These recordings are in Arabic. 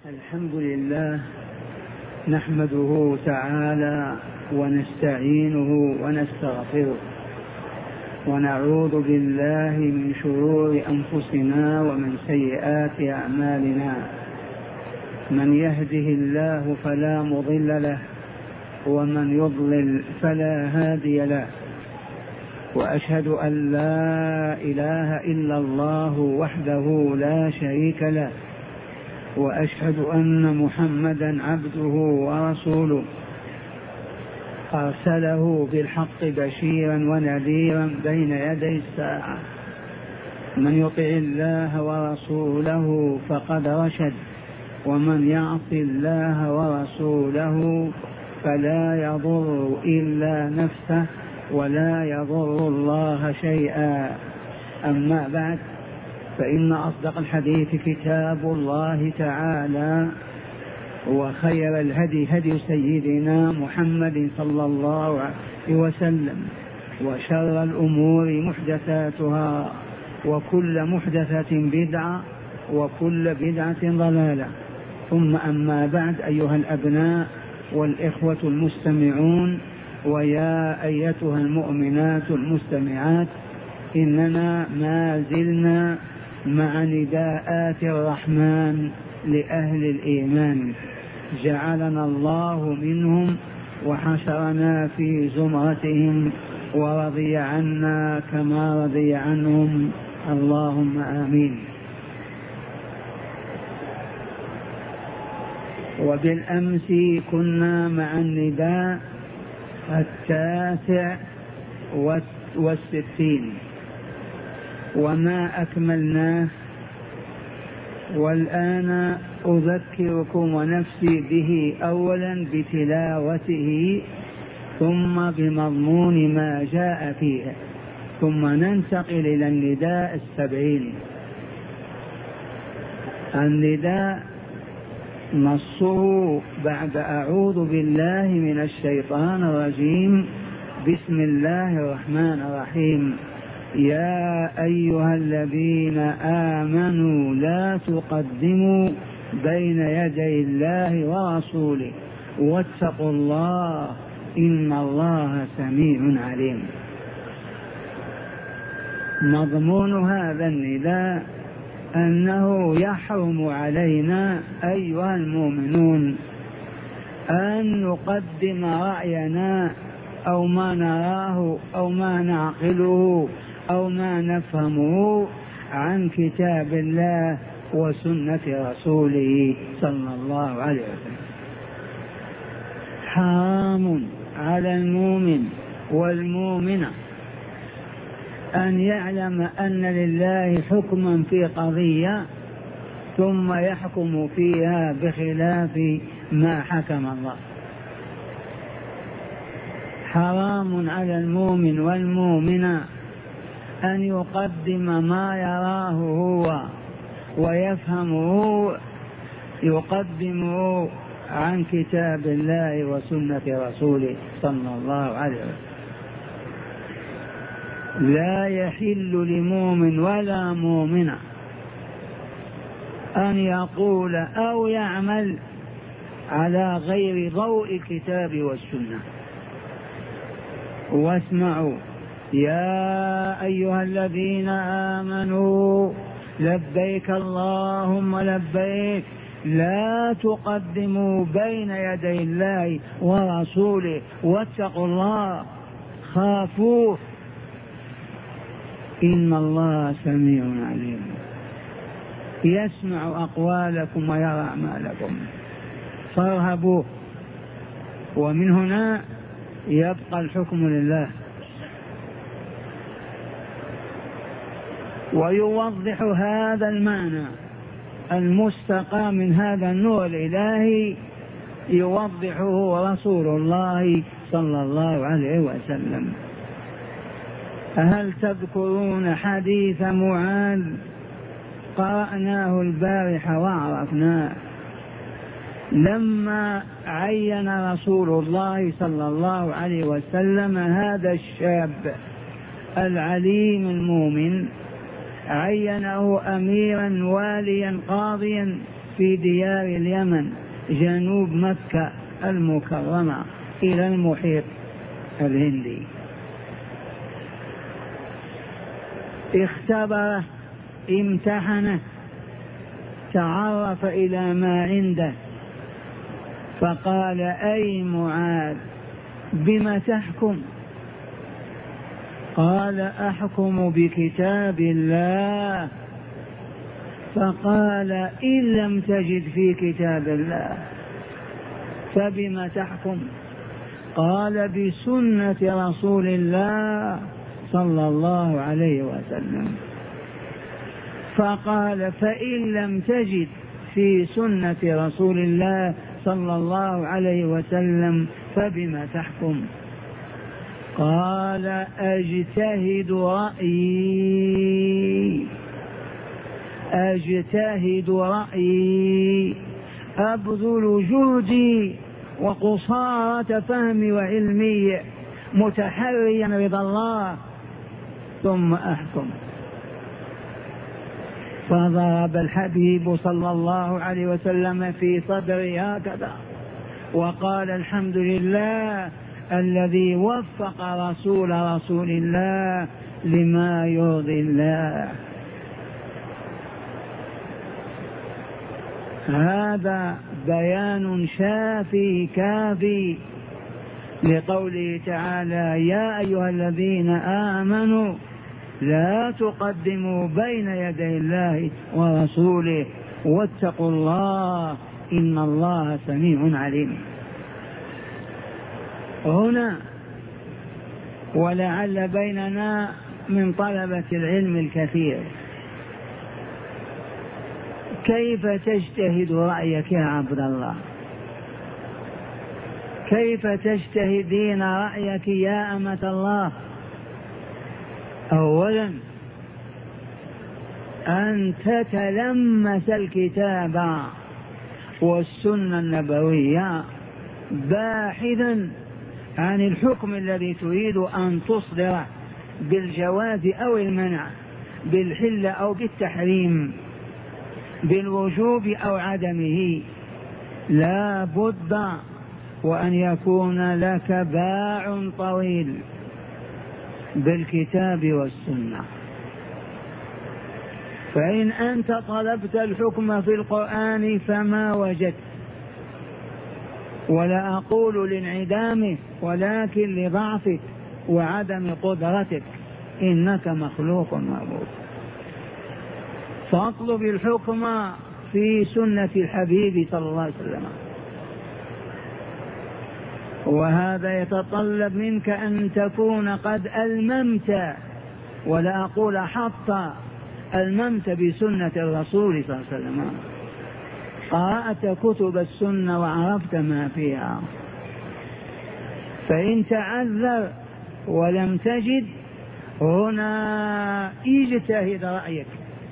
الحمد لله نحمده تعالى ونستعينه ونستغفره ونعوذ بالله من شرور أنفسنا ومن سيئات أعمالنا. من يهده الله فلا مضل له ومن يضلل فلا هادي له، وأشهد أن لا إله إلا الله وحده لا شريك له، وأشهد أن محمدا عبده ورسوله أرسله بالحق بشيرا ونذيرا بين يدي الساعة. من يطع الله ورسوله فقد رشد، ومن يعص الله ورسوله فلا يضر إلا نفسه ولا يضر الله شيئا. أما بعد، فإن أصدق الحديث كتاب الله تعالى، وخير الهدي هدي سيدنا محمد صلى الله عليه وسلم، وشر الأمور محدثاتها، وكل محدثة بدعة، وكل بدعة ضلالة. ثم أما بعد، أيها الأبناء والإخوة المستمعون، ويا أيتها المؤمنات المستمعات، إننا ما زلنا مع نداءات الرحمن لأهل الإيمان، جعلنا الله منهم وحشرنا في زمرتهم ورضي عنا كما رضي عنهم، اللهم آمين. وبالأمس كنا مع النداء 69 وما أكملناه، والآن أذكركم ونفسي به أولا بتلاوته، ثم بمضمون ما جاء فيه، ثم ننتقل إلى النداء 70. النداء نصه بعد أعوذ بالله من الشيطان الرجيم، بسم الله الرحمن الرحيم: يا أيها الذين آمنوا لا تقدموا بين يدي الله ورسوله واتقوا الله إن الله سميع عليم. مضمون هذا النداء أنه يحرم علينا أيها المؤمنون أن نقدم رأينا أو ما نراه أو ما نعقله أو ما نفهمه عن كتاب الله وسنة رسوله صلى الله عليه وسلم. حرام على المؤمن والمؤمنة أن يعلم أن لله حكما في قضية ثم يحكم فيها بخلاف ما حكم الله. حرام على المؤمن والمؤمنة أن يقدم ما يراه هو ويفهمه، يقدمه عن كتاب الله وسنة رسوله صلى الله عليه وسلم. لا يحل لمؤمن ولا مؤمنة أن يقول أو يعمل على غير ضوء الكتاب والسنة. واسمعوا: يا أيها الذين آمنوا لبيك اللهم لبيك لا تقدموا بين يدي الله ورسوله واتقوا الله، خافوه إن الله سميع عليم، يسمع أقوالكم ويرى أعمالكم، فارهبوه. ومن هنا يبقى الحكم لله. ويوضح هذا المعنى المستقى من هذا النور الإلهي، يوضحه رسول الله صلى الله عليه وسلم. هل تذكرون حديث معاذ؟ قرأناه البارحة وعرفناه. لما عين رسول الله صلى الله عليه وسلم هذا الشاب العليم المؤمن، عينه أميرا واليا قاضيا في ديار اليمن جنوب مكة المكرمة إلى المحيط الهندي. اختبره، امتحنه، تعرف إلى ما عنده، فقال: أي معاذ بما تحكم؟ قال: أحكم بكتاب الله. فقال: إن لم تجد في كتاب الله فبما تحكم؟ قال: بسنة رسول الله صلى الله عليه وسلم. فقال: فإن لم تجد في سنة رسول الله صلى الله عليه وسلم فبما تحكم؟ قال: أجتهد رأيي، أبذل جهدي وقصارى فهمي وعلمي متحريا رضا الله ثم أحكم. فضرب الحبيب صلى الله عليه وسلم في صدري هكذا وقال: الحمد لله الذي وفق رسول الله لما يرضي الله. هذا بيان شافي كافي لقوله تعالى: يا أيها الذين آمنوا لا تقدموا بين يدي الله ورسوله واتقوا الله إن الله سميع عليم. هنا ولعل بيننا من طلبة العلم الكثير: كيف تجتهد رأيك يا عبد الله؟ كيف تجتهدين رأيك يا أمة الله؟ أولا أن تتلمس الكتاب والسنة النبوية باحثا عن الحكم الذي تريد أن تصدره بالجواز أو المنع، بالحل أو بالتحريم، بالوجوب أو عدمه. لا بد وأن يكون لك باع طويل بالكتاب والسنة. فإن أنت طلبت الحكم في القرآن فما وجدت، ولا أقول لانعدامه ولكن لضعفك وعدم قدرتك، إنك مخلوق معبود. فاطلب الحكم في سنة الحبيب صلى الله عليه وسلم، وهذا يتطلب منك أن تكون قد ألممت، ولا أقول حتى ألممت بسنة الرسول صلى الله عليه وسلم، قرأت كتب السنة وعرفت ما فيها. فإن تعذر ولم تجد، هنا اجتهد رأيك.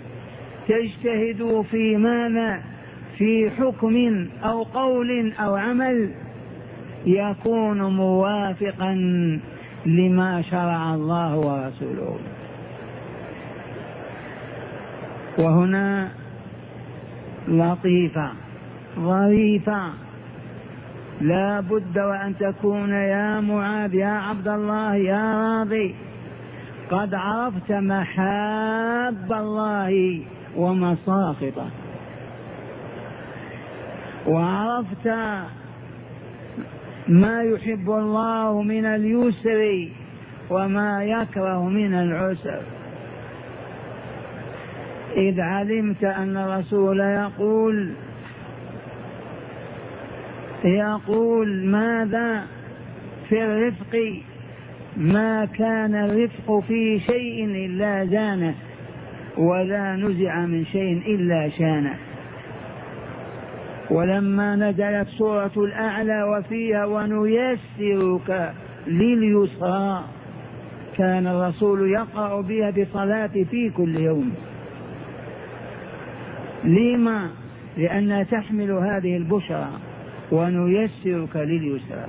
تجتهد في ماذا؟ في حكم أو قول أو عمل يكون موافقا لما شرع الله ورسوله. وهنا لطيفة ظريفة، لا بد وأن تكون يا معاذ يا عبد الله يا راضي قد عرفت محاب الله ومساخطه، وعرفت ما يحب الله من اليسر وما يكره من العسر. إذ علمت أن الرسول يقول ماذا في الرفق؟ ما كان الرفق في شيء إلا زانه، ولا نزع من شيء إلا شانه. ولما نزلت سورة الأعلى وفيها ونيسرك لليسرى، كان الرسول يقرأ بها بصلاة في كل يوم. لما؟ لأنها تحمل هذه البشرى: ونيسرك لليسرى.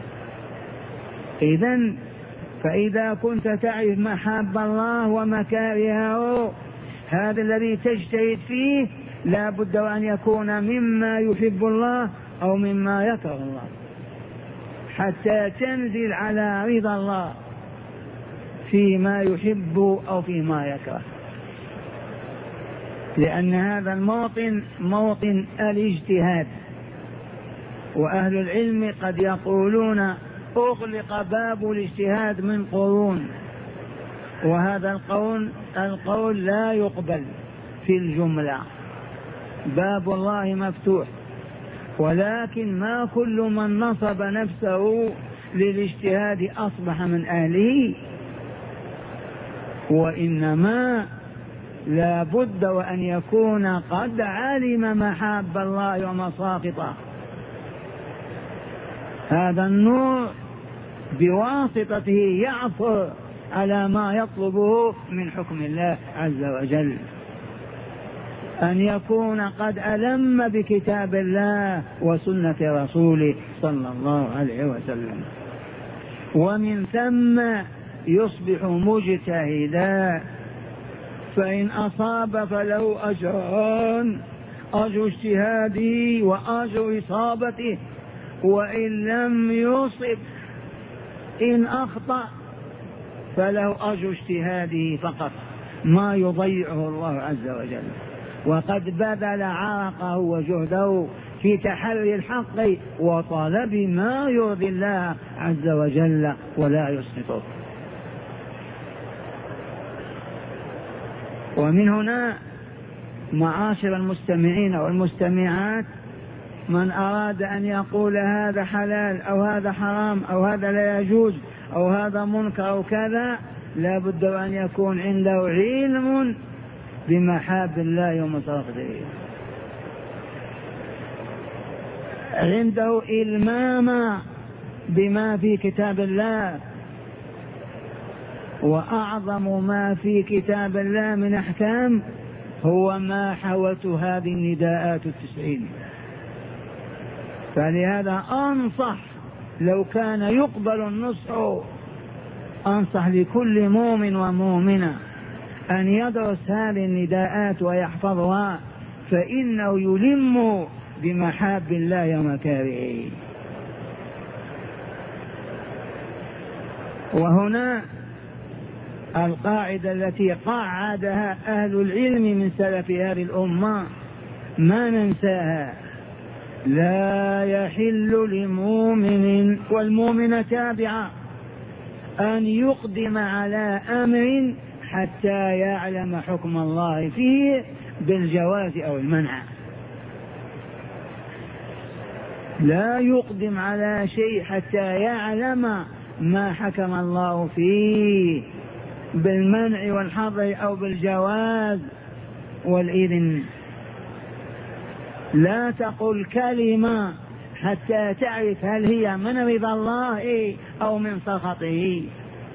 إذن فإذا كنت تعرف محاب الله ومكارهه، هذا الذي تجتهد فيه، لا بد أن يكون مما يحب الله أو مما يكره الله حتى تنزل على رضا الله فيما يحب أو فيما يكره، لأن هذا الموطن موطن الاجتهاد. وأهل العلم قد يقولون أغلق باب الاجتهاد من قرون، وهذا القول لا يقبل في الجملة. باب الله مفتوح، ولكن ما كل من نصب نفسه للاجتهاد أصبح من أهله، وإنما لا بد وأن يكون قد علم محاب الله ومساقطه. هذا النور بواسطته يعثر على ما يطلبه من حكم الله عز وجل، أن يكون قد ألم بكتاب الله وسنة رسوله صلى الله عليه وسلم، ومن ثم يصبح مجتهدا، فإن أصاب فله أجران: أجر اجتهاده وأجر إصابته، وإن لم يصب إن أخطأ فله أجر اجتهاده فقط، ما يضيعه الله عز وجل، وقد بذل عرقه وجهده في تحري الحق وطلب ما يرضي الله عز وجل ولا يسقطه. ومن هنا معاشر المستمعين والمستمعات، من أراد أن يقول هذا حلال أو هذا حرام أو هذا لا يجوز أو هذا منكر أو كذا، لا بد أن يكون عنده علم بمحاب الله ومساقطه، عنده إلمام بما في كتاب الله. وأعظم ما في كتاب الله من أحكام هو ما حوته هذه النداءات 90. فلهذا أنصح، لو كان يقبل النصح، أنصح لكل مؤمن ومؤمنة أن يدرس هذه النداءات ويحفظها، فإنه يلم بمحاب الله ومكارهه. وهنا القاعدة التي قعدها أهل العلم من سلف هذه الأمة ما ننساها: لا يحل لمؤمن والمؤمن تابعة أن يقدم على أمر حتى يعلم حكم الله فيه بالجواز أو المنع. لا يقدم على شيء حتى يعلم ما حكم الله فيه بالمنع والحظر أو بالجواز والإذن. لا تقل كلمة حتى تعرف هل هي من رضا الله أو من سخطه.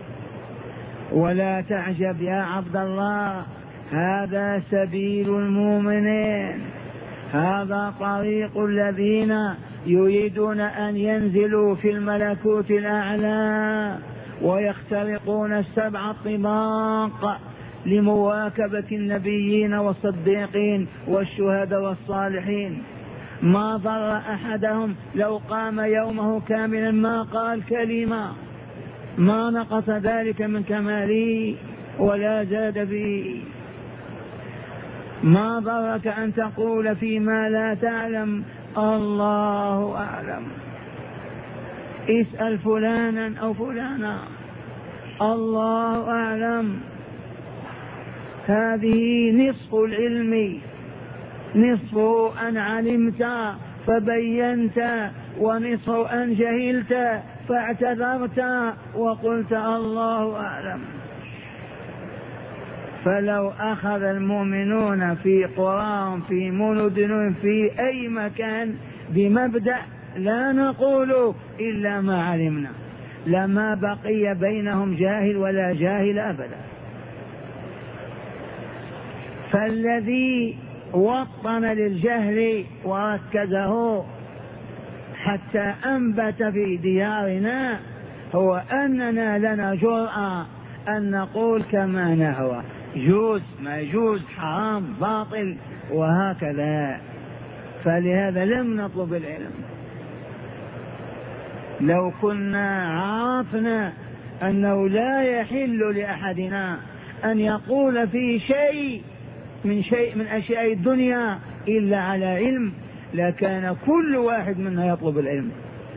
ولا تعجب يا عبد الله، هذا سبيل المؤمنين، هذا طريق الذين يريدون أن ينزلوا في الملكوت الأعلى ويخترقون السبع الطباق لمواكبة النبيين والصديقين والشهداء والصالحين. ما ضر أحدهم لو قام يومه كاملا ما قال كلمة، ما نقص ذلك من كماله ولا زاد فيه. ما ضرك أن تقول فيما لا تعلم الله أعلم. اسأل فلانا أو فلانا، الله أعلم. هذه نصف العلم، نصف أن علمت فبينت، ونصف أن جهلت فاعتذرت وقلت الله أعلم. فلو أخذ المؤمنون في قراهم في مدنهم في أي مكان بمبدأ لا نقول إلا ما علمنا، لما بقي بينهم جاهل ولا جاهل أبدا. فالذي وطن للجهل وركزه حتى أنبت في ديارنا هو أننا لنا جرأة أن نقول كما نهوى. يجوز ما يجوز، حرام باطل، وهكذا. فلهذا لم نطلب العلم. لو كنا عرفنا أنه لا يحل لأحدنا أن يقول في شيء من أشياء الدنيا إلا على علم، لكان كل واحد منا يطلب العلم.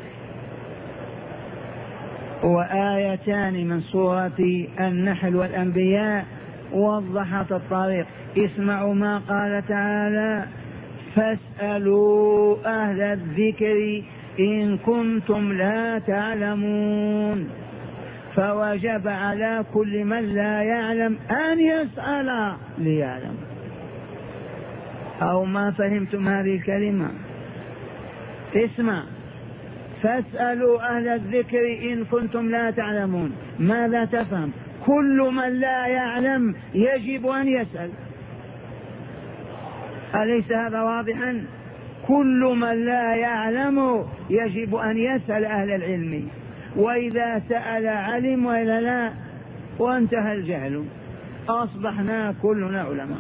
وآيتان من سورة النحل والأنبياء وضحت الطريق. اسمعوا ما قال تعالى: فاسألوا أهل الذكر إن كنتم لا تعلمون. فوجب على كل من لا يعلم أن يسأل ليعلم. أو ما فهمتم هذه الكلمة؟ اسمع: فاسألوا أهل الذكر إن كنتم لا تعلمون. ماذا تفهم؟ كل من لا يعلم يجب أن يسأل. أليس هذا واضحا؟ كل من لا يعلم يجب أن يسأل أهل العلم، وإذا سأل علم وإلا لا، وانتهى الجهل، أصبحنا كلنا علماء.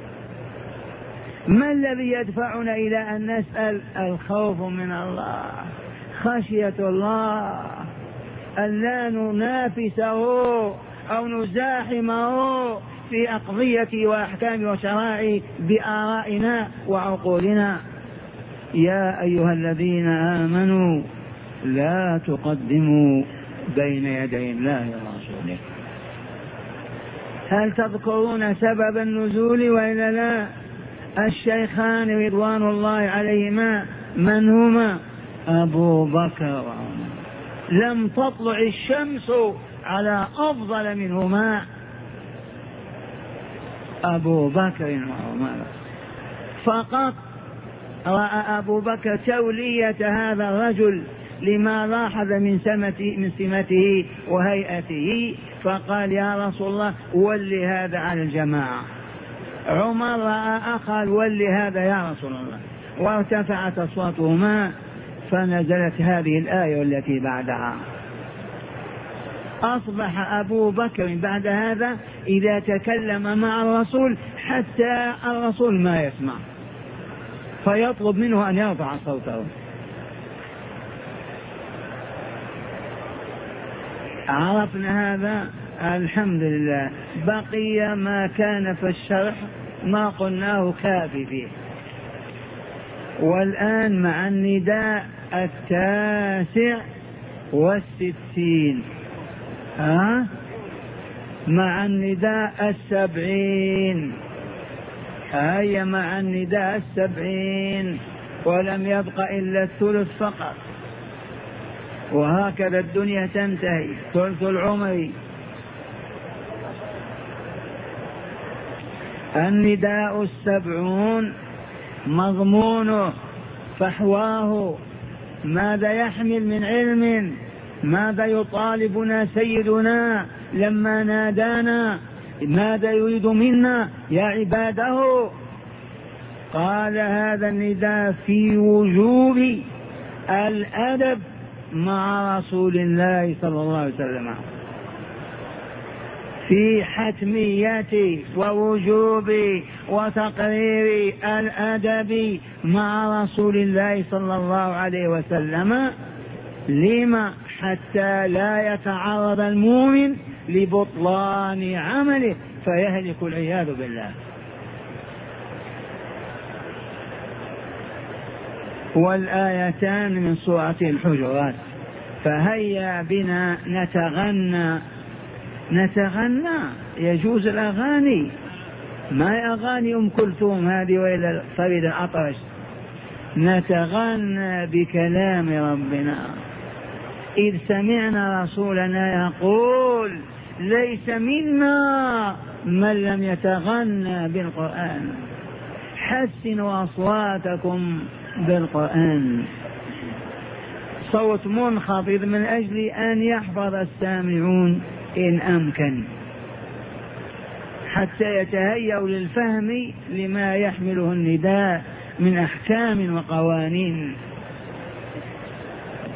ما الذي يدفعنا إلى أن نسأل؟ الخوف من الله، خشية الله، أن لا ننافسه أو نزاحمه في أقضية وأحكام وشرائع بآرائنا وعقولنا. يا أيها الذين آمنوا لا تقدموا بين يدي الله ورسوله. هل تذكرون سبب النزول وإلا لا؟ الشيخان رضوان الله عليهما من هما؟ أبو بكر وعمر. لم تطلع الشمس على أفضل منهما، أبو بكر وعمر فقط. رأى أبو بكر تولية هذا الرجل لما لاحظ من سمته وهيئته، فقال: يا رسول الله ول هذا على الجماعة. عمر رأى أخر: ول هذا يا رسول الله. وارتفعت أصواتهما، فنزلت هذه الآية التي بعدها. أصبح أبو بكر بعد هذا إذا تكلم مع الرسول حتى الرسول ما يسمع، فيطلب منه أن يرفع صوته. عرفنا هذا، الحمد لله. بقي ما كان في الشرح ما قلناه كافي فيه. والآن مع النداء 69 مع النداء 70. هيا مع النداء 70، ولم يبق إلا الثلث فقط، وهكذا الدنيا تنتهي، ثلث العمر. النداء 70 مضمونه فحواه ماذا يحمل من علم، ماذا يطالبنا سيدنا لما نادانا، ماذا يريد منا يا عباده. قال هذا النداء في وجوب الأدب مع رسول الله صلى الله عليه وسلم، في حتمية ووجوب وتقرير الأدب مع رسول الله صلى الله عليه وسلم. لما؟ حتى لا يتعرض المؤمن لبطلان عمله فيهلك والعياذ بالله. والآيتان من سورة الحجرات. فهيا بنا نتغنى. يجوز الأغاني، ما أغاني أم كلثوم هذه وإلى فريد الأطرش. نتغنى بكلام ربنا، إذ سمعنا رسولنا يقول: ليس منا من لم يتغنى بالقرآن. حسنوا أصواتكم بالقرآن. صوت منخفض من أجل أن يحفظ السامعون إن أمكن، حتى يتهيأوا للفهم لما يحمله النداء من أحكام وقوانين.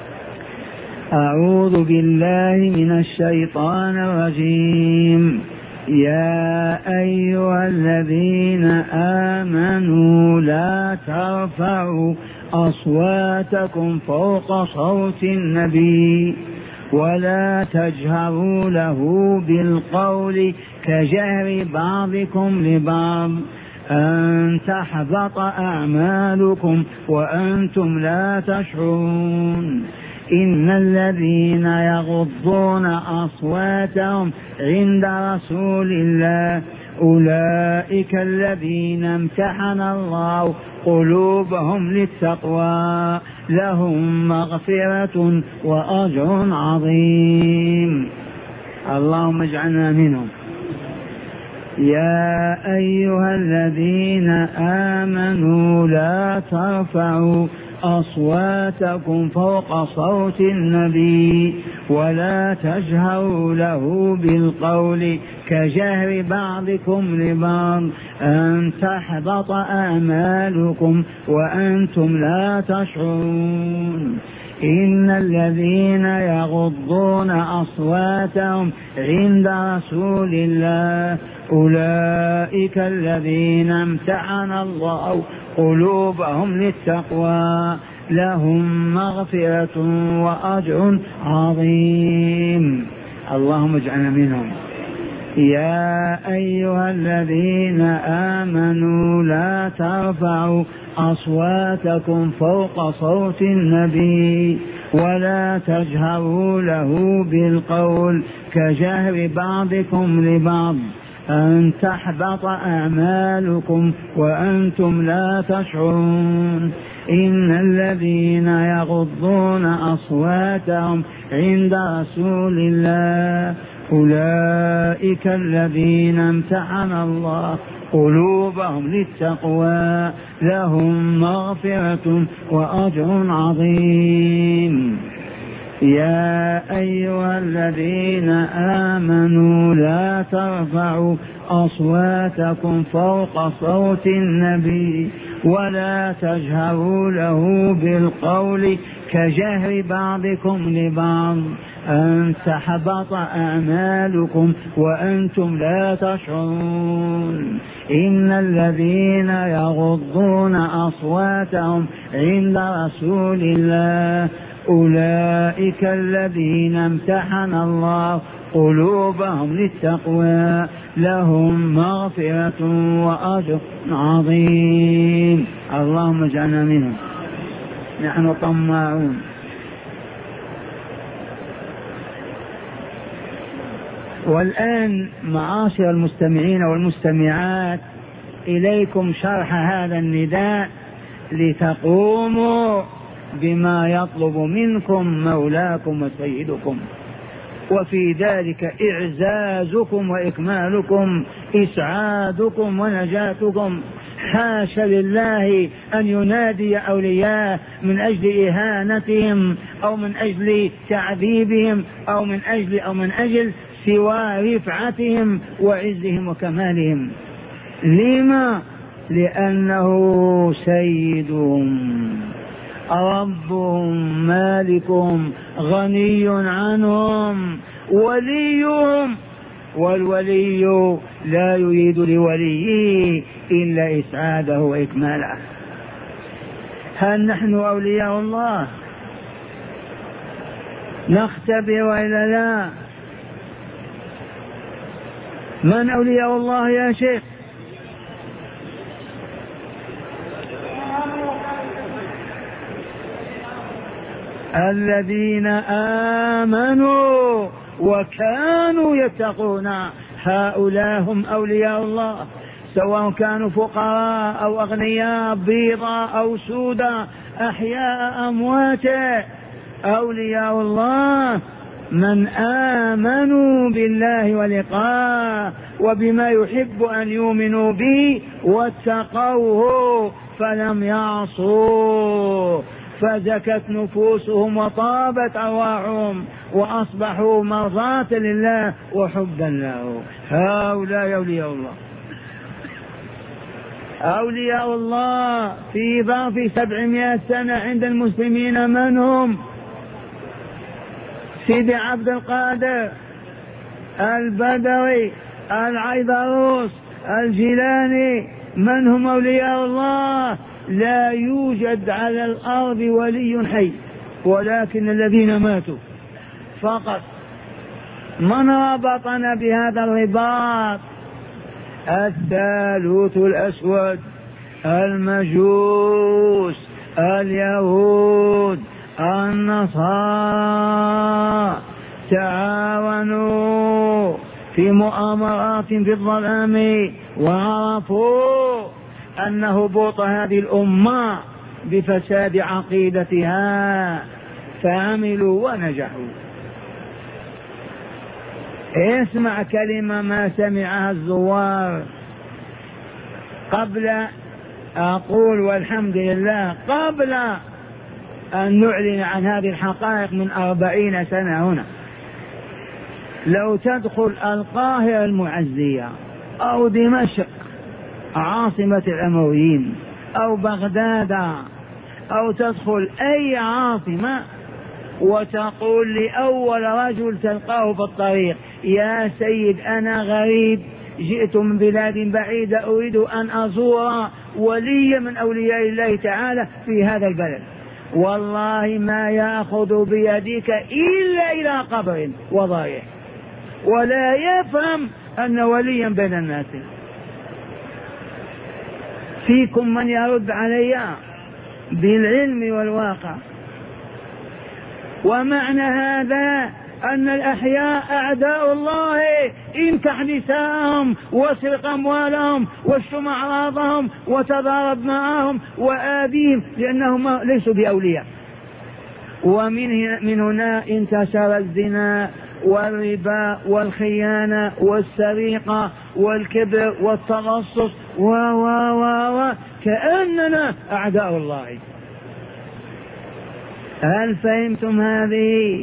أعوذ بالله من الشيطان الرجيم. يا أيها الذين آمنوا لا ترفعوا أصواتكم فوق صوت النبي ولا تجهروا له بالقول كجهر بعضكم لبعض أن تحبط أعمالكم وأنتم لا تشعرون. إن الذين يغضون أصواتهم عند رسول الله أولئك الذين امتحن الله قلوبهم للتقوى لهم مغفرة وأجر عظيم. اللهم اجعلنا منهم. يا أيها الذين آمنوا لا ترفعوا أصواتكم فوق صوت النبي ولا تجهروا له بالقول كجهر بعضكم لبعض أن تحبط أعمالكم وأنتم لا تشعرون. إن الذين يغضون أصواتهم عند رسول الله أولئك الذين امتحن الله قلوبهم للتقوى لهم مغفرة وأجر عظيم. اللهم اجعلنا منهم. يا أيها الذين آمنوا لا ترفعوا أصواتكم فوق صوت النبي ولا تجهروا له بالقول كجهر بعضكم لبعض أن تحبط أعمالكم وأنتم لا تشعرون. إن الذين يغضون أصواتهم عند رسول الله أولئك الذين امتحن الله قلوبهم للتقوى لهم مغفرة وأجر عظيم. يا أيها الذين آمنوا لا ترفعوا أصواتكم فوق صوت النبي ولا تجهروا له بالقول كجهر بعضكم لبعض أن تحبط أعمالكم وأنتم لا تشعرون. إن الذين يغضون أصواتهم عند رسول الله أولئك الذين امتحن الله قلوبهم للتقوى لهم مغفرة وأجر عظيم. اللهم اجعلنا منهم. نحن طماعون. والآن معاشر المستمعين والمستمعات إليكم شرح هذا النداء لتقوموا بما يطلب منكم مولاكم وسيدكم، وفي ذلك إعزازكم وإكمالكم إسعادكم ونجاتكم. حاشا لله أن ينادي أولياء من أجل إهانتهم أو من أجل تعذيبهم أو من أجل سوى رفعتهم وعزهم وكمالهم. لما؟ لأنه سيدهم ربهم مالكهم غني عنهم وليهم، والولي لا يريد لوليه إلا إسعاده وإكماله. هل نحن أولياء الله؟ نختبر وإلا لا؟ من أولياء الله يا شيخ؟ الذين آمنوا وكانوا يتقون، هؤلاء هم أولياء الله، سواء كانوا فقراء أو أغنياء، بيضاء أو سودا، أحياء أمواتا. أولياء الله من آمنوا بالله ولقاه وبما يحب أن يؤمنوا به واتقوه فلم يعصوه فزكت نفوسهم وطابت أرواحهم وأصبحوا مرضاة لله وحبا له. هؤلاء أولياء الله. أولياء الله في ظرف 700 سنة عند المسلمين من هم؟ سيدي عبد القادر البدوي العيدروس، الجيلاني، من هم أولياء الله؟ لا يوجد على الأرض ولي حي، ولكن الذين ماتوا فقط. من ربطنا بهذا الرباط؟ الثالوث الأسود، المجوس، اليهود، النصارى، تعاونوا في مؤامرات في الظلام وعرفوا أن هبوط هذه الأمة بفساد عقيدتها فعملوا ونجحوا. اسمع كلمة ما سمعها الزوار قبل، أقول والحمد لله، قبل أن نعلن عن هذه الحقائق من 40 سنة هنا. لو تدخل القاهرة المعزية أو دمشق عاصمة الأمويين أو بغداد أو تدخل أي عاصمة وتقول لأول رجل تلقاه في الطريق: يا سيد أنا غريب جئت من بلاد بعيدة أريد أن أزور ولي من أولياء الله تعالى في هذا البلد، والله ما يأخذ بيدك إلا إلى قبر وضريح، ولا يفهم أن وليا بين الناس. فيكم من يرد علي بالعلم والواقع. ومعنى هذا أن الأحياء أعداء الله، انكح نساءهم واسرق أموالهم واشتم أعراضهم وتضارب معهم وآذيهم لأنهم ليسوا بأولياء. ومن هنا انتشر الزنا والربا والخيانة والسرقة والكبر والتغصص كأننا أعداء الله. هل فهمتم هذه؟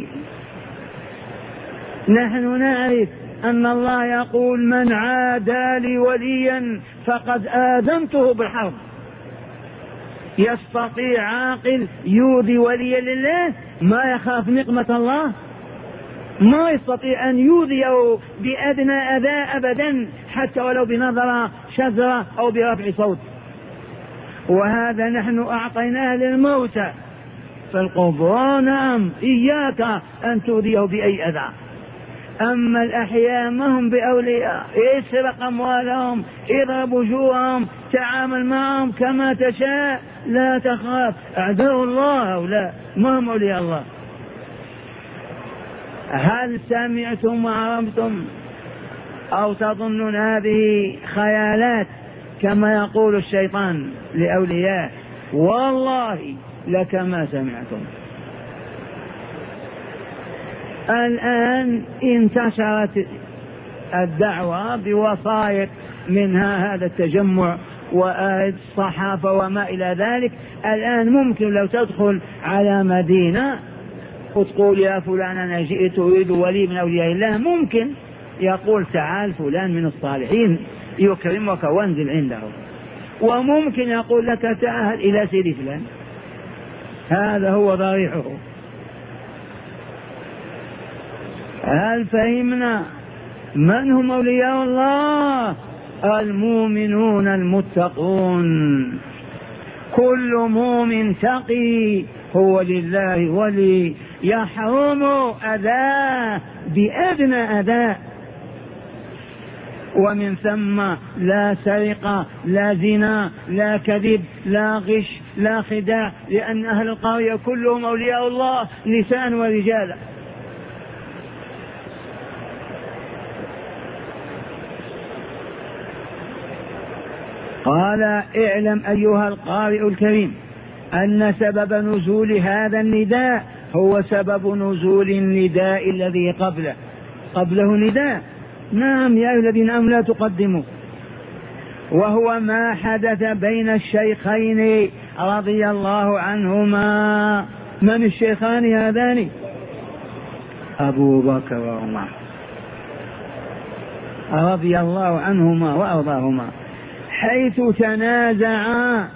نحن نعرف أن الله يقول: من عادى لي وليا فقد آذنته بالحرب. يستطيع عاقل يؤذي وليا لله ما يخاف نقمة الله؟ ما يستطيع أن يؤذيه بأدنى أذى أبدا، حتى ولو بنظرة شزرة أو برفع صوت. وهذا نحن أعطيناه للموتى في القبور. نعم، إياك أن تؤذيه بأي أذى. أما الأحياء ما هم بأولياء، اسرق أموالهم، اضرب وجوههم، تعامل معهم كما تشاء، لا تخاف. أعداء الله هؤلاء، ما هم أولياء الله. هل سمعتم وعرفتم أو تظنون هذه خيالات كما يقول الشيطان لأولياء؟ والله لكما سمعتم. الآن انتشرت الدعوة بوسائط، منها هذا التجمع والصحافة وما إلى ذلك. الآن ممكن لو تدخل على مدينة وتقول: يا فلان أنا جئت أريد ولي من أولياء الله، ممكن يقول: تعال فلان من الصالحين يكرمك وانزل عنده. وممكن يقول لك: تعال إلى سيدي فلان. هذا هو ضريحه. هل فهمنا من هم أولياء الله؟ المؤمنون المتقون. كل مؤمن تقي هو لله ولي، يحرم أذاه بأدنى أذاه. ومن ثم لا سرقة، لا زنا، لا كذب، لا غش، لا خداع، لأن أهل القرية كلهم أولياء الله نساء ورجالا. قال: اعلم أيها القارئ الكريم أن سبب نزول هذا النداء هو سبب نزول النداء الذي قبله نداء. نعم، يا أيها الذين آمنوا لا تقدموا. وهو ما حدث بين الشيخين رضي الله عنهما. من الشيخان هذان؟ أبو بكر وعمر رضي الله عنهما وأرضاهما، حيث تنازعا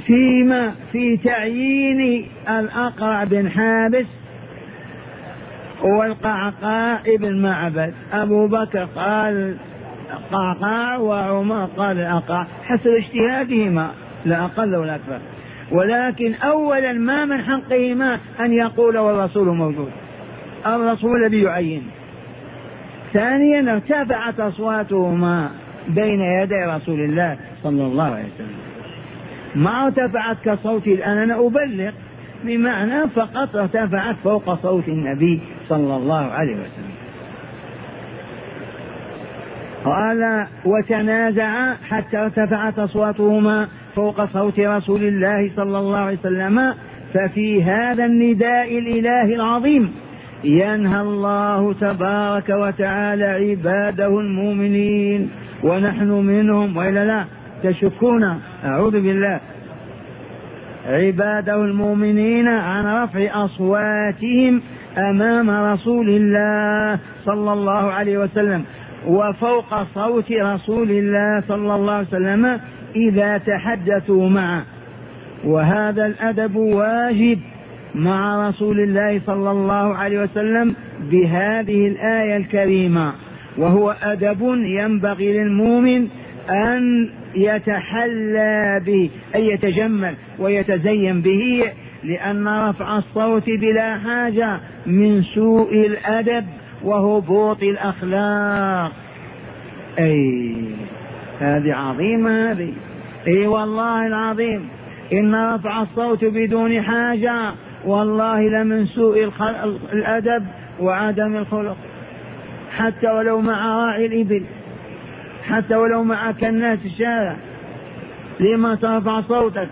في تعيين الأقرع بن حابس والقعقاع ابن معبد. أبو بكر قال قعقاع وعمر قال الأقع حسب اجتهادهما لا أقل ولا أكثر، ولكن أولا ما من حقهما أن يقول والرسول موجود، الرسول الذي يعين. ثانيا ارتفعت أصواتهما بين يدي رسول الله صلى الله عليه وسلم، ما ارتفعت كصوتي الآن أنا أبلغ، بمعنى فقط ارتفعت فوق صوت النبي صلى الله عليه وسلم. قال وتنازع حتى ارتفعت أصواتهما فوق صوت رسول الله صلى الله عليه وسلم. ففي هذا النداء الإلهي العظيم ينهى الله تبارك وتعالى عباده المؤمنين ونحن منهم، وإلا لا تشكون أعوذ بالله، عباده المؤمنين عن رفع أصواتهم أمام رسول الله صلى الله عليه وسلم وفوق صوت رسول الله صلى الله عليه وسلم إذا تحدثوا معه. وهذا الأدب واجب مع رسول الله صلى الله عليه وسلم بهذه الآية الكريمة، وهو أدب ينبغي للمؤمن أن يتحلى به، أن يتجمل ويتزين به، لأن رفع الصوت بلا حاجة من سوء الأدب وهبوط الأخلاق. أي هذه عظيمة هذه، أي والله العظيم إن رفع الصوت بدون حاجة والله لمن سوء الأدب وعدم الخلق، حتى ولو مع راعي الإبل، حتى ولو مع كناس الشارع، لما ترفع صوتك؟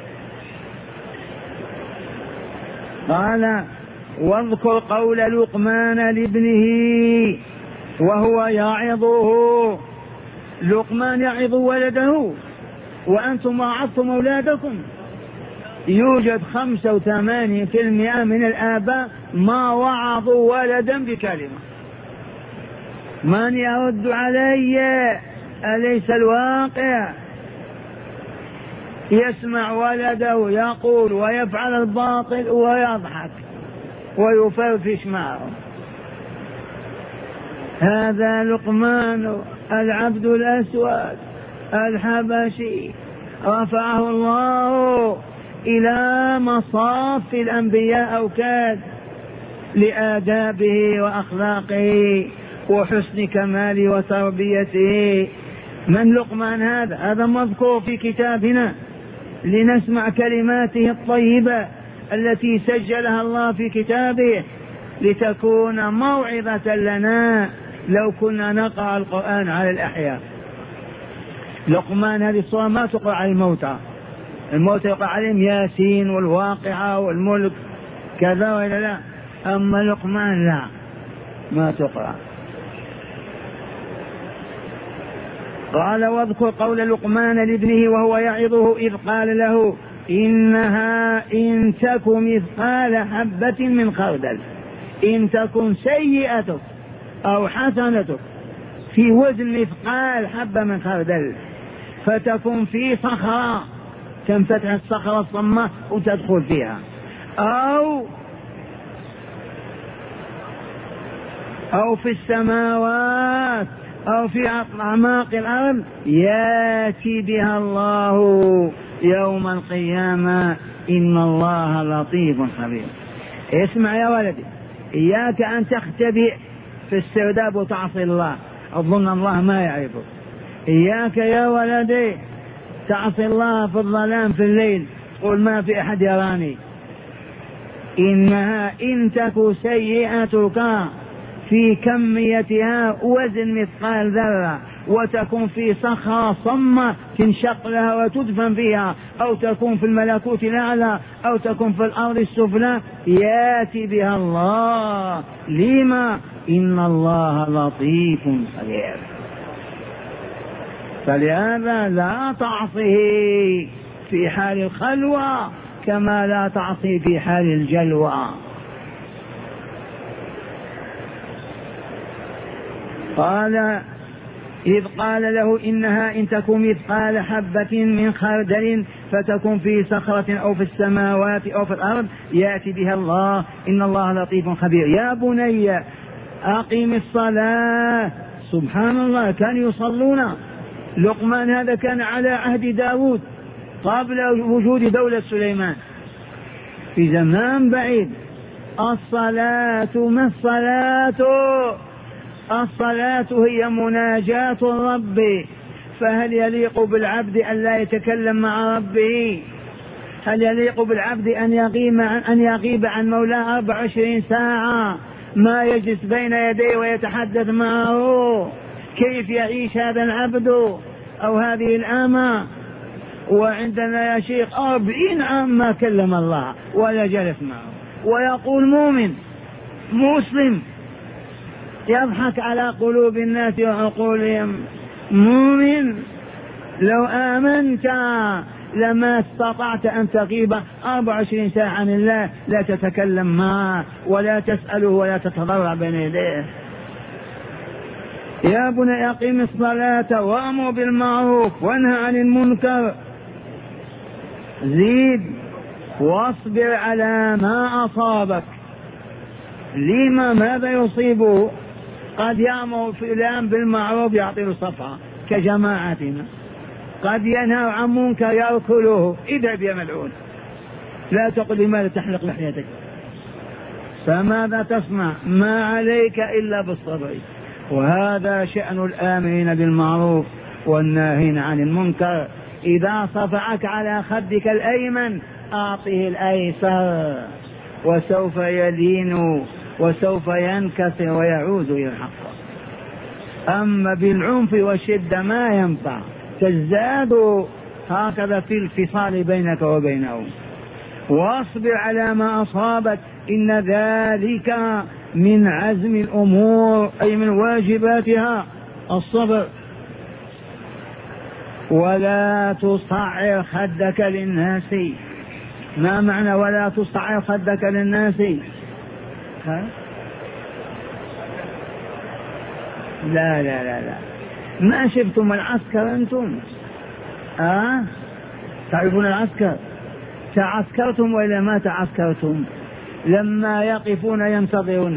قال واذكر قول لقمان لابنه وهو يعظه. لقمان يعظ ولده وأنتم وعظتم أولادكم. يوجد 85% من الآباء ما وعظوا ولدا بكلمة. من يرد علي؟ أليس الواقع؟ يسمع ولده يقول ويفعل الباطل ويضحك ويفرفش معه. هذا لقمان العبد الأسود الحبشي رفعه الله إلى مصاف الأنبياء أو كاد لآدابه وأخلاقه وحسن كماله وتربيته. من لقمان هذا؟ هذا مذكور في كتابنا لنسمع كلماته الطيبة التي سجلها الله في كتابه لتكون موعظة لنا لو كنا نقرأ القرآن على الأحياء. لقمان هذه الصورة ما تقرأ على الموتى، الموتى يقرأ عليهم ياسين والواقعة والملك كذا ولا لا، أما لقمان لا ما تقرأ. قال واذكر قول لقمان لابنه وهو يعظه إذ قال له إنها إن تك مثقال حبة من خردل، إن تكن سيئتك أو حسنتك في وزن مثقال حبة من خردل فتكن في صخرة، تنفتح الصخرة الصماء وتدخل فيها، أو في السماوات أو في أعماق الأرض يأتي بها الله يوم القيامة إن الله لطيف خبير. اسمع يا ولدي، إياك أن تختبئ في السرداب وتعصي الله أظن الله ما يعرفك. إياك يا ولدي تعصي الله في الظلام في الليل قل ما في أحد يراني. إنها إن تك سيئتك في كميتها وزن مثقال ذرة وتكون في صخرة صمة تنشق لها وتدفن فيها، أو تكون في الملكوت الأعلى أو تكون في الأرض السفلى يأتي بها الله. لما؟ إن الله لطيف خبير. فلهذا لا تعصيه في حال الخلوة كما لا تعصي في حال الجلوة. قال إذ قال له إنها إن تكن مثقال حبة من خردل فتكن في صخرة أو في السماوات أو في الأرض يأتي بها الله، إن الله لطيف خبير. يا بني أقم الصلاة. سبحان الله، كانوا يصلون. لقمان هذا كان على عهد داود قبل وجود دولة سليمان في زمان بعيد. الصلاة، ما الصلاة؟ الصلاة هي مناجاة الرب، فهل يليق بالعبد أن لا يتكلم مع ربه؟ هل يليق بالعبد أن يغيب عن مولاه 24 ساعة ما يجلس بين يديه ويتحدث معه؟ كيف يعيش هذا العبد أو هذه الأمة؟ وعندنا يا شيخ 40 عام ما كلم الله ولا جلس معه، ويقول مؤمن مسلم، يضحك على قلوب الناس وعقولهم. مؤمن لو آمنت لما استطعت أن تغيب 24 ساعة عن الله، لا تتكلم معه ولا تسأله ولا تتضرع بين يديه. يا بني أقم الصلاة وأمر بالمعروف وانهى عن المنكر. زيد واصبر على ما أصابك. لما ماذا يصيبه؟ قد يأمر فلان بالمعروف يعطي له صفحة كجماعتنا، قد ينهى عن منكر يأكله. إذا يا ملعون لا تقل لماذا تحلق لحيتك، فماذا تصنع؟ ما عليك إلا بالصبر. وهذا شأن الآمرين بالمعروف والناهين عن المنكر. إذا صفعك على خدك الأيمن أعطه الأيسر، وسوف يلين وسوف ينكسر ويعود إلى الحق. أما بالعنف والشدة ما ينفع، تزداد هكذا في الفصال بينك وبينه. واصبر على ما أصابك إن ذلك من عزم الأمور، أي من واجباتها الصبر. ولا تصعر خدك للناس. ما معنى ولا تصعر خدك للناس؟ لا لا لا لا، ما شفتم العسكر أنتم؟ تعرفون العسكر؟ تعسكرتم وإلا ما تعسكرتم؟ لما يقفون ينتظرون،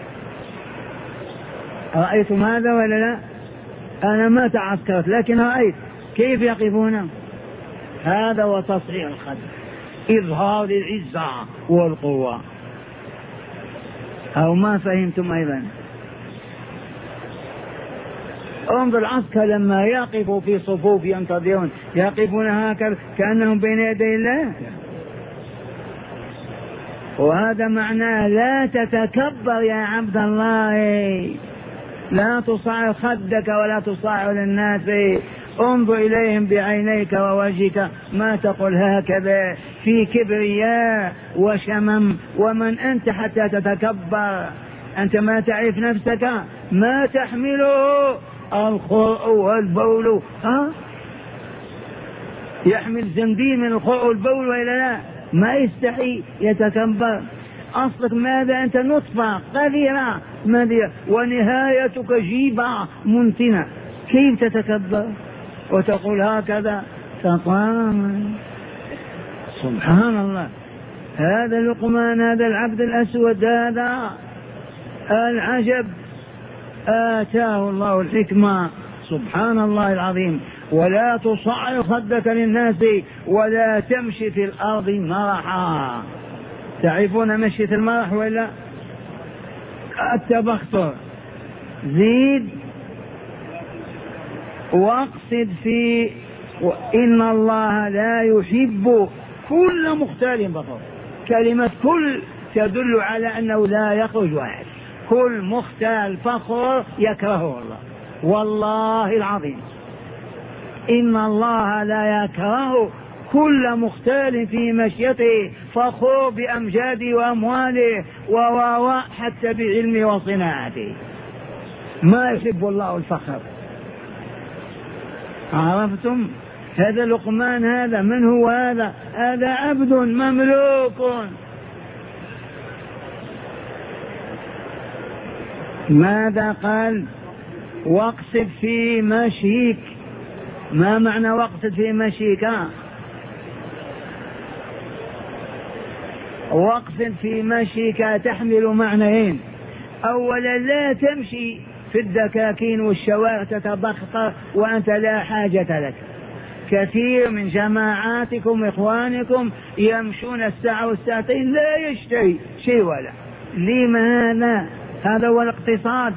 رأيتم هذا ولا لا؟ أنا ما تعسكرت لكن رأيت كيف يقفون. هذا وتصعير الخد، إظهار العزة والقوة. أو ما فهمتم أيضا؟ انظر العسكر لما يقفوا في صفوف ينتظرون، يقفون هكذا كأنهم بين يدي الله. وهذا معناه لا تتكبر يا عبد الله، لا تصعر خدك ولا تصعر للناس. انظر إليهم بعينيك ووجهك، ما تقول هكذا في كبرياء وشمم. ومن أنت حتى تتكبر؟ أنت ما تعرف نفسك، ما تحمله الخوء والبول. يحمل زنديل من الخوء والبول وإلا لا؟ ما يستحي يتكبر. أصلك ماذا؟ أنت نطفة قذرة مذيرة ونهايتك جيبة منتنة، كيف تتكبر وتقول هكذا تطامن؟ سبحان الله. هذا لقمان، هذا العبد الأسود، هذا العجب، آتاه الله الحكمة. سبحان الله العظيم. ولا تصعر خدك للناس ولا تمشي في الأرض مرحا. تعرفون مشية المرح ولا؟ التبختر. زيد واقصد في إن الله لا يحب كل مختال فخور. كلمة كل تدل على أنه لا يخرج واحد. كل مختال فخور يكرهه الله، والله العظيم إن الله لا يكره كل مختال في مشيته فخور بأمجاده وأمواله حتى بعلمه وصناعته. ما يحب الله الفخر. عرفتم؟ هذا لقمان. هذا من هو؟ هذا عبد مملوك. ماذا قال؟ واقصد في مشيك. ما معنى واقصد في مشيك؟ واقصد في مشيك تحمل معنيين: أولا لا تمشي في الدكاكين والشوارع تتبختر وأنت لا حاجة لك. كثير من جماعاتكم إخوانكم يمشون الساعة والساعتين لا يشتري شيء ولا. لماذا؟ هذا هو الاقتصاد.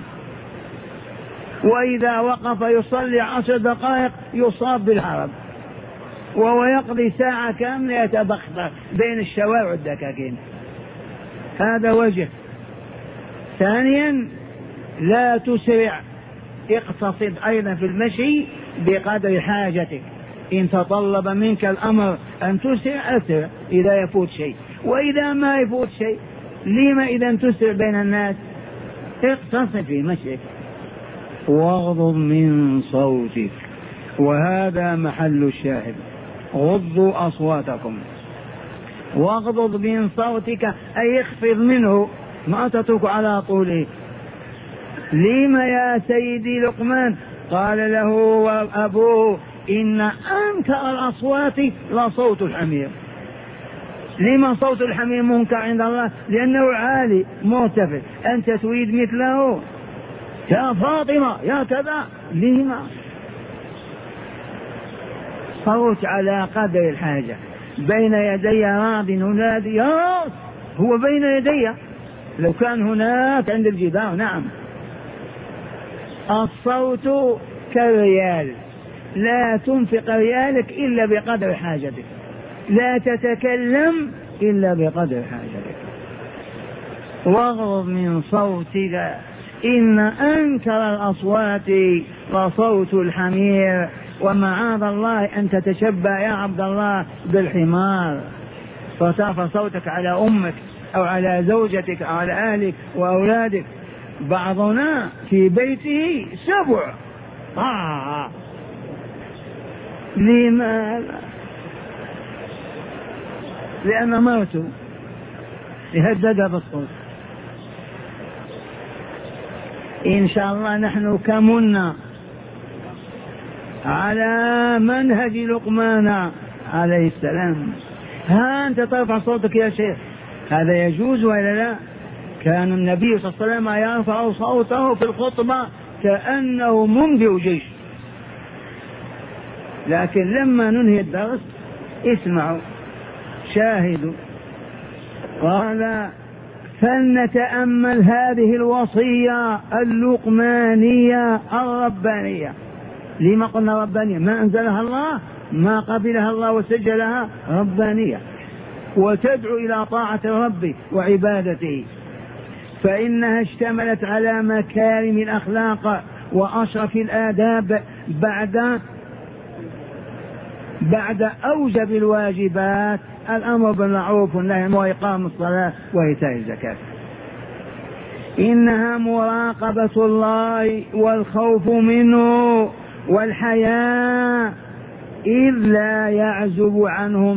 وإذا وقف يصلي 10 دقائق يصاب بالهرب، وهو يقضي ساعة كاملة يتبختر بين الشوارع والدكاكين. هذا وجه. ثانيا لا تسرع، اقتصد أيضا في المشي بقدر حاجتك. إن تطلب منك الأمر أن تسرع أسرع إذا يفوت شيء، وإذا ما يفوت شيء لما إذا تسرع بين الناس؟ اقتصد في مشيك. واغضض من صوتك، وهذا محل الشاهد. غضوا أصواتكم. واغضض من صوتك أي اخفض منه، ما تترك على طوله. لما يا سيدي لقمان؟ قال له أبوه: إن أنكر الأصوات لصوت الحمير. لما صوت الحمير منكر عند الله؟ لأنه عالي مرتفع، أنت تريد مثله؟ يا فاطمة يا كذا. لما؟ صوت على قدر الحاجة. بين يدي راض ينادي يا، هو بين يدي. لو كان هناك عند الجدار نعم. الصوت كالريال، لا تنفق ريالك إلا بقدر حاجتك، لا تتكلم إلا بقدر حاجتك. واغضض من صوتك، إن أنكر الأصوات لصوت الحمير. ومعاذ الله أن تتشبه يا عبد الله بالحمار فترفع صوتك على أمك أو على زوجتك أو على أهلك وأولادك. بعضنا في بيته 7. لماذا؟ لأن مرته يهددها بالصوت. إن شاء الله نحن كمنا على منهج لقمان عليه السلام. ها أنت ترفع صوتك يا شيخ، هذا يجوز ولا لا؟ كان النبي صلى الله عليه وسلم يرفع صوته في الخطبة كأنه منذر جيش. لكن لما ننهي الدرس اسمعوا شاهدوا. قال: فلنتأمل هذه الوصية اللقمانية الربانية. لما قلنا ربانية؟ ما أنزلها الله، ما قبلها الله وسجلها، ربانية، وتدعو إلى طاعة الرب وعبادته، فإنها اشتملت على مكارم الأخلاق وأشرف الآداب بعد أوجب الواجبات: الأمر بالمعروف والنهي عن المنكر وإقام الصلاة وإيتاء الزكاة. إنها مراقبة الله والخوف منه والحياء، إذ لا يعزب عنه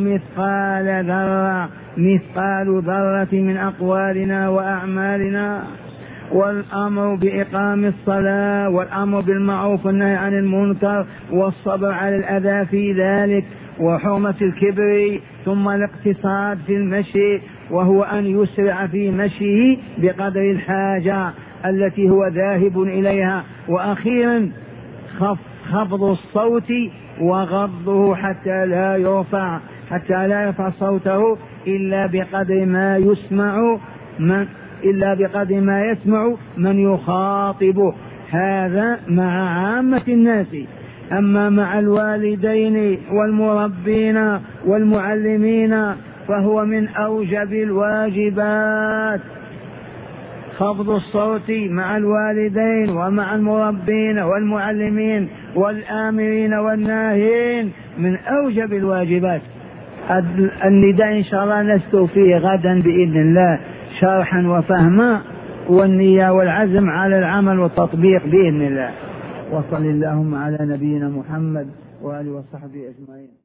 مثقال ذرة من أقوالنا وأعمالنا. والأمر بإقام الصلاة والأمر بالمعروف والنهي عن المنكر والصبر على الأذى في ذلك وحرمة الكبر. ثم الاقتصاد في المشي، وهو أن يسرع في مشيه بقدر الحاجة التي هو ذاهب إليها. وأخيرا خفض الصوت وغضه حتى لا يرفع صوته إلا بقدر ما يسمع من يخاطبه. هذا مع عامة الناس. أما مع الوالدين والمربين والمعلمين فهو من أوجب الواجبات. خفض الصوت مع الوالدين ومع المربين والمعلمين والآمرين والناهين من أوجب الواجبات. النداء إن شاء الله نستوفيه غدا بإذن الله شرحا وفهما، والنية والعزم على العمل والتطبيق بإذن الله. وصل اللهم على نبينا محمد وآله وصحبه أجمعين.